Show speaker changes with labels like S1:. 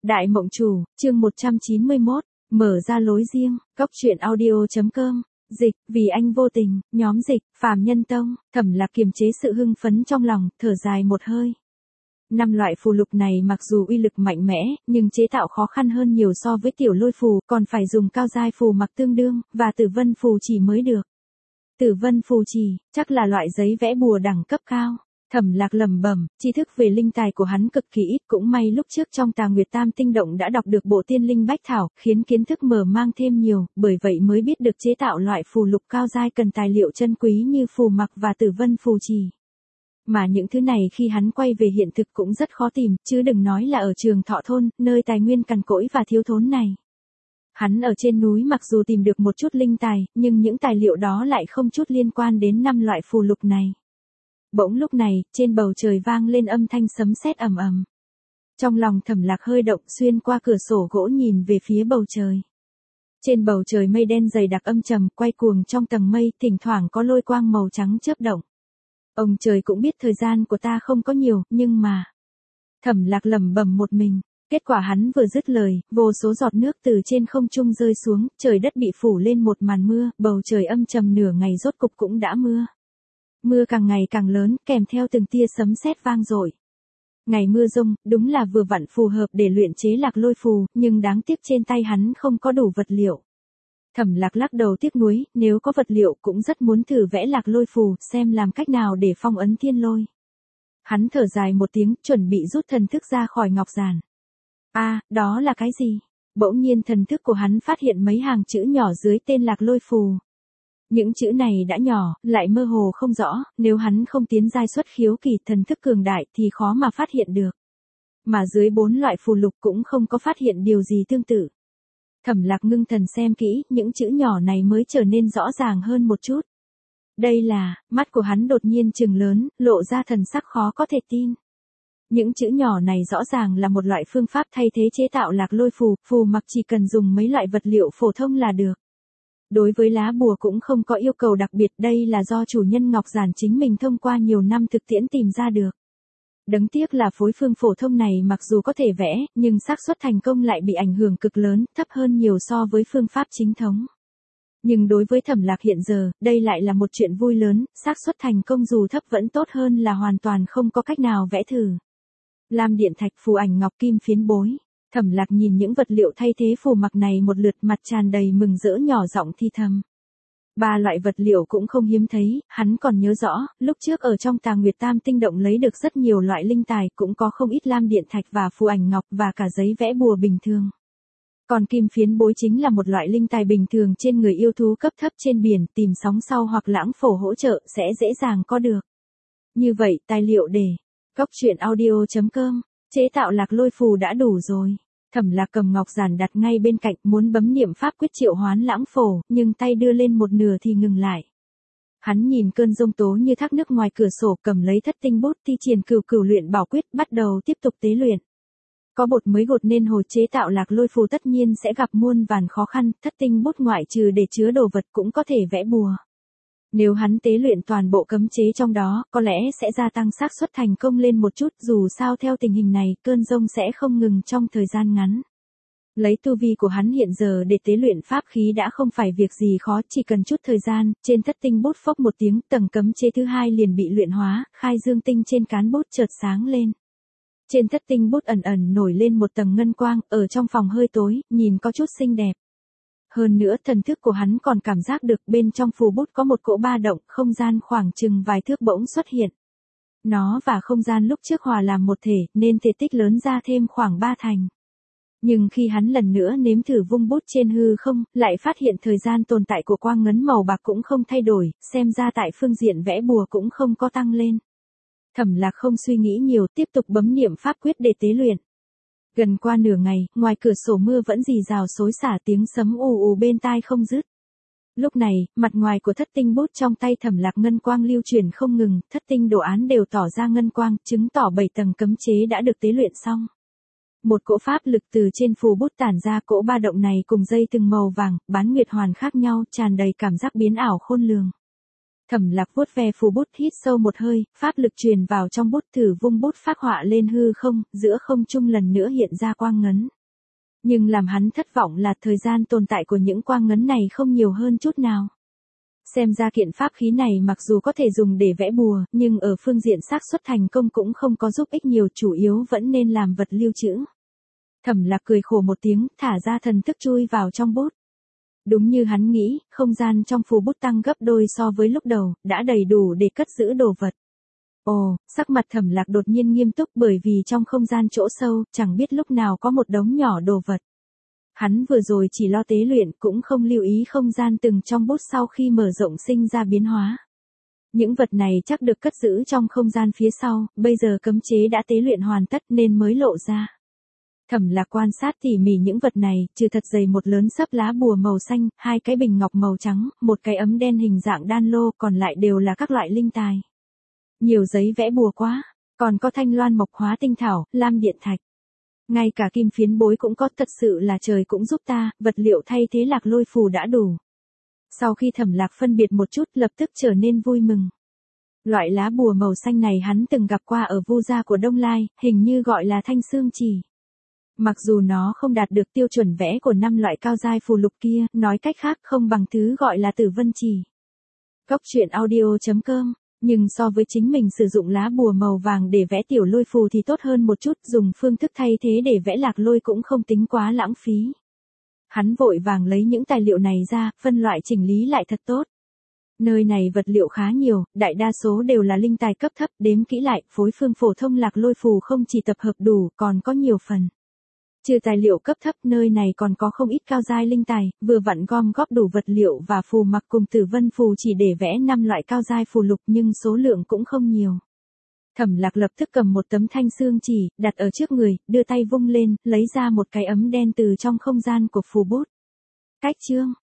S1: Đại Mộng Chủ, chương 191, mở ra lối riêng, Cốc Truyện Audio.com, dịch, vì anh vô tình, nhóm dịch, Phàm Nhân Tông, Thẩm Lạc kiềm chế sự hưng phấn trong lòng, thở dài một hơi. 5 loại phù lục này mặc dù uy lực mạnh mẽ, nhưng chế tạo khó khăn hơn nhiều so với tiểu lôi phù, còn phải dùng cao giai phù mặc tương đương, và tử vân phù chỉ mới được. Tử vân phù chỉ, chắc là loại giấy vẽ bùa đẳng cấp cao. Thẩm Lạc lẩm bẩm, tri thức về linh tài của hắn cực kỳ ít, cũng may lúc trước trong Tà Nguyệt Tam Tinh Động đã đọc được bộ Tiên Linh Bách Thảo, khiến kiến thức mở mang thêm nhiều, bởi vậy mới biết được chế tạo loại phù lục cao giai cần tài liệu chân quý như phù mặc và tử vân phù chỉ. Mà những thứ này khi hắn quay về hiện thực cũng rất khó tìm, chứ đừng nói là ở Trường Thọ Thôn, nơi tài nguyên cằn cỗi và thiếu thốn này. Hắn ở trên núi mặc dù tìm được một chút linh tài, nhưng những tài liệu đó lại không chút liên quan đến 5 loại phù lục này. Bỗng lúc này, trên bầu trời vang lên âm thanh sấm sét ầm ầm. Trong lòng Thẩm Lạc hơi động, xuyên qua cửa sổ gỗ nhìn về phía bầu trời. Trên bầu trời mây đen dày đặc âm trầm, quay cuồng trong tầng mây, thỉnh thoảng có lôi quang màu trắng chớp động. Ông trời cũng biết thời gian của ta không có nhiều, nhưng mà... Thẩm Lạc lẩm bẩm một mình. Kết quả hắn vừa dứt lời, vô số giọt nước từ trên không trung rơi xuống, trời đất bị phủ lên một màn mưa, bầu trời âm trầm nửa ngày rốt cục cũng đã mưa. Mưa càng ngày càng lớn, kèm theo từng tia sấm sét vang dội. Ngày mưa rông, đúng là vừa vặn phù hợp để luyện chế lạc lôi phù, nhưng đáng tiếc trên tay hắn không có đủ vật liệu. Thẩm Lạc lắc đầu tiếc nuối, nếu có vật liệu cũng rất muốn thử vẽ lạc lôi phù, xem làm cách nào để phong ấn thiên lôi. Hắn thở dài một tiếng, chuẩn bị rút thần thức ra khỏi ngọc giản. Đó là cái gì? Bỗng nhiên thần thức của hắn phát hiện mấy hàng chữ nhỏ dưới tên lạc lôi phù. Những chữ này đã nhỏ, lại mơ hồ không rõ, nếu hắn không tiến giai xuất khiếu kỳ thần thức cường đại thì khó mà phát hiện được. Mà dưới 4 loại phù lục cũng không có phát hiện điều gì tương tự. Thẩm Lạc ngưng thần xem kỹ, những chữ nhỏ này mới trở nên rõ ràng hơn một chút. Đây là, mắt của hắn đột nhiên trừng lớn, lộ ra thần sắc khó có thể tin. Những chữ nhỏ này rõ ràng là một loại phương pháp thay thế chế tạo lạc lôi phù, phù mặc chỉ cần dùng mấy loại vật liệu phổ thông là được. Đối với lá bùa cũng không có yêu cầu đặc biệt, đây là do chủ nhân ngọc giản chính mình thông qua nhiều năm thực tiễn tìm ra được. Đáng tiếc là phối phương phổ thông này mặc dù có thể vẽ, nhưng xác suất thành công lại bị ảnh hưởng cực lớn, thấp hơn nhiều so với phương pháp chính thống. Nhưng đối với Thẩm Lạc hiện giờ, đây lại là một chuyện vui lớn, xác suất thành công dù thấp vẫn tốt hơn là hoàn toàn không có cách nào vẽ thử. Lam điện thạch, phù ảnh ngọc, kim phiến bối. Thẩm Lạc nhìn những vật liệu thay thế phù mặc này một lượt, mặt tràn đầy mừng rỡ, nhỏ giọng thi thầm. 3 loại vật liệu cũng không hiếm thấy, hắn còn nhớ rõ, lúc trước ở trong Tà Nguyệt Tam Tinh Động lấy được rất nhiều loại linh tài, cũng có không ít lam điện thạch và phù ảnh ngọc và cả giấy vẽ bùa bình thường. Còn kim phiến bối chính là một loại linh tài bình thường trên người yêu thú cấp thấp trên biển, tìm sóng sau hoặc lãng phổ hỗ trợ sẽ dễ dàng có được. Như vậy, tài liệu để Cốc Truyện Audio.com, chế tạo lạc lôi phù đã đủ rồi. Thẩm Lạc cầm ngọc giản đặt ngay bên cạnh, muốn bấm niệm pháp quyết triệu hoán lãng phổ, nhưng tay đưa lên một nửa thì ngừng lại. Hắn nhìn cơn giông tố như thác nước ngoài cửa sổ, cầm lấy thất tinh bút thi triển cửu cửu luyện bảo quyết, bắt đầu tiếp tục tế luyện. Có bột mới gột nên hồi chế tạo lạc lôi phù tất nhiên sẽ gặp muôn vàn khó khăn, thất tinh bút ngoại trừ để chứa đồ vật cũng có thể vẽ bùa. Nếu hắn tế luyện toàn bộ cấm chế trong đó, có lẽ sẽ gia tăng xác suất thành công lên một chút, dù sao theo tình hình này, cơn giông sẽ không ngừng trong thời gian ngắn. Lấy tu vi của hắn hiện giờ để tế luyện pháp khí đã không phải việc gì khó, chỉ cần chút thời gian, trên thất tinh bút phốc một tiếng, tầng cấm chế thứ 2 liền bị luyện hóa, khai dương tinh trên cán bút chợt sáng lên. Trên thất tinh bút ẩn ẩn nổi lên một tầng ngân quang, ở trong phòng hơi tối, nhìn có chút xinh đẹp. Hơn nữa thần thức của hắn còn cảm giác được bên trong phù bút có một cỗ ba động, không gian khoảng chừng vài thước bỗng xuất hiện. Nó và không gian lúc trước hòa làm một thể, nên thể tích lớn ra thêm khoảng 3 thành. Nhưng khi hắn lần nữa nếm thử vung bút trên hư không, lại phát hiện thời gian tồn tại của quang ngấn màu bạc cũng không thay đổi, xem ra tại phương diện vẽ bùa cũng không có tăng lên. Thẩm Lạc không suy nghĩ nhiều, tiếp tục bấm niệm pháp quyết để tế luyện. Gần qua nửa ngày, ngoài cửa sổ mưa vẫn rì rào xối xả, tiếng sấm ù ù bên tai không dứt. Lúc này, mặt ngoài của thất tinh bút trong tay Thẩm Lạc ngân quang lưu chuyển không ngừng, thất tinh đồ án đều tỏ ra ngân quang, chứng tỏ 7 tầng cấm chế đã được tế luyện xong. Một cỗ pháp lực từ trên phù bút tản ra, cỗ ba động này cùng dây từng màu vàng, bán nguyệt hoàn khác nhau, tràn đầy cảm giác biến ảo khôn lường. Thẩm Lạc vuốt ve phù bút, hít sâu một hơi, pháp lực truyền vào trong bút, thử vung bút phác họa lên hư không, giữa không trung lần nữa hiện ra quang ngấn. Nhưng làm hắn thất vọng là thời gian tồn tại của những quang ngấn này không nhiều hơn chút nào. Xem ra kiện pháp khí này mặc dù có thể dùng để vẽ bùa, nhưng ở phương diện xác suất thành công cũng không có giúp ích nhiều, chủ yếu vẫn nên làm vật lưu trữ. Thẩm Lạc cười khổ một tiếng, thả ra thần thức chui vào trong bút. Đúng như hắn nghĩ, không gian trong phù bút tăng gấp đôi so với lúc đầu, đã đầy đủ để cất giữ đồ vật. Ồ, sắc mặt Thẩm Lạc đột nhiên nghiêm túc bởi vì trong không gian chỗ sâu, chẳng biết lúc nào có một đống nhỏ đồ vật. Hắn vừa rồi chỉ lo tế luyện cũng không lưu ý không gian từng trong bút sau khi mở rộng sinh ra biến hóa. Những vật này chắc được cất giữ trong không gian phía sau, bây giờ cấm chế đã tế luyện hoàn tất nên mới lộ ra. Thẩm Lạc quan sát tỉ mỉ những vật này, trừ thật dày một lớn xấp lá bùa màu xanh, 2 cái bình ngọc màu trắng, một cái ấm đen hình dạng đan lô, còn lại đều là các loại linh tài. Nhiều giấy vẽ bùa quá, còn có thanh loan mộc hóa tinh thảo, lam điện thạch. Ngay cả kim phiến bối cũng có, thật sự là trời cũng giúp ta, vật liệu thay thế Lạc Lôi phù đã đủ. Sau khi Thẩm Lạc phân biệt một chút lập tức trở nên vui mừng. Loại lá bùa màu xanh này hắn từng gặp qua ở Vu gia của Đông Lai, hình như gọi là thanh xương chỉ. Mặc dù nó không đạt được tiêu chuẩn vẽ của 5 loại cao giai phù lục kia, nói cách khác không bằng thứ gọi là tử vân chỉ. Góc truyện audio.com, nhưng so với chính mình sử dụng lá bùa màu vàng để vẽ tiểu lôi phù thì tốt hơn một chút, dùng phương thức thay thế để vẽ lạc lôi cũng không tính quá lãng phí. Hắn vội vàng lấy những tài liệu này ra, phân loại chỉnh lý lại thật tốt. Nơi này vật liệu khá nhiều, đại đa số đều là linh tài cấp thấp, đếm kỹ lại, phối phương phổ thông lạc lôi phù không chỉ tập hợp đủ, còn có nhiều phần. Trừ tài liệu cấp thấp, nơi này còn có không ít cao giai linh tài, vừa vặn gom góp đủ vật liệu và phù mặc cùng tử vân phù chỉ để vẽ 5 loại cao giai phù lục nhưng số lượng cũng không nhiều. Thẩm Lạc lập tức cầm một tấm thanh xương chỉ, đặt ở trước người, đưa tay vung lên, lấy ra một cái ấm đen từ trong không gian của phù bút. Cách chương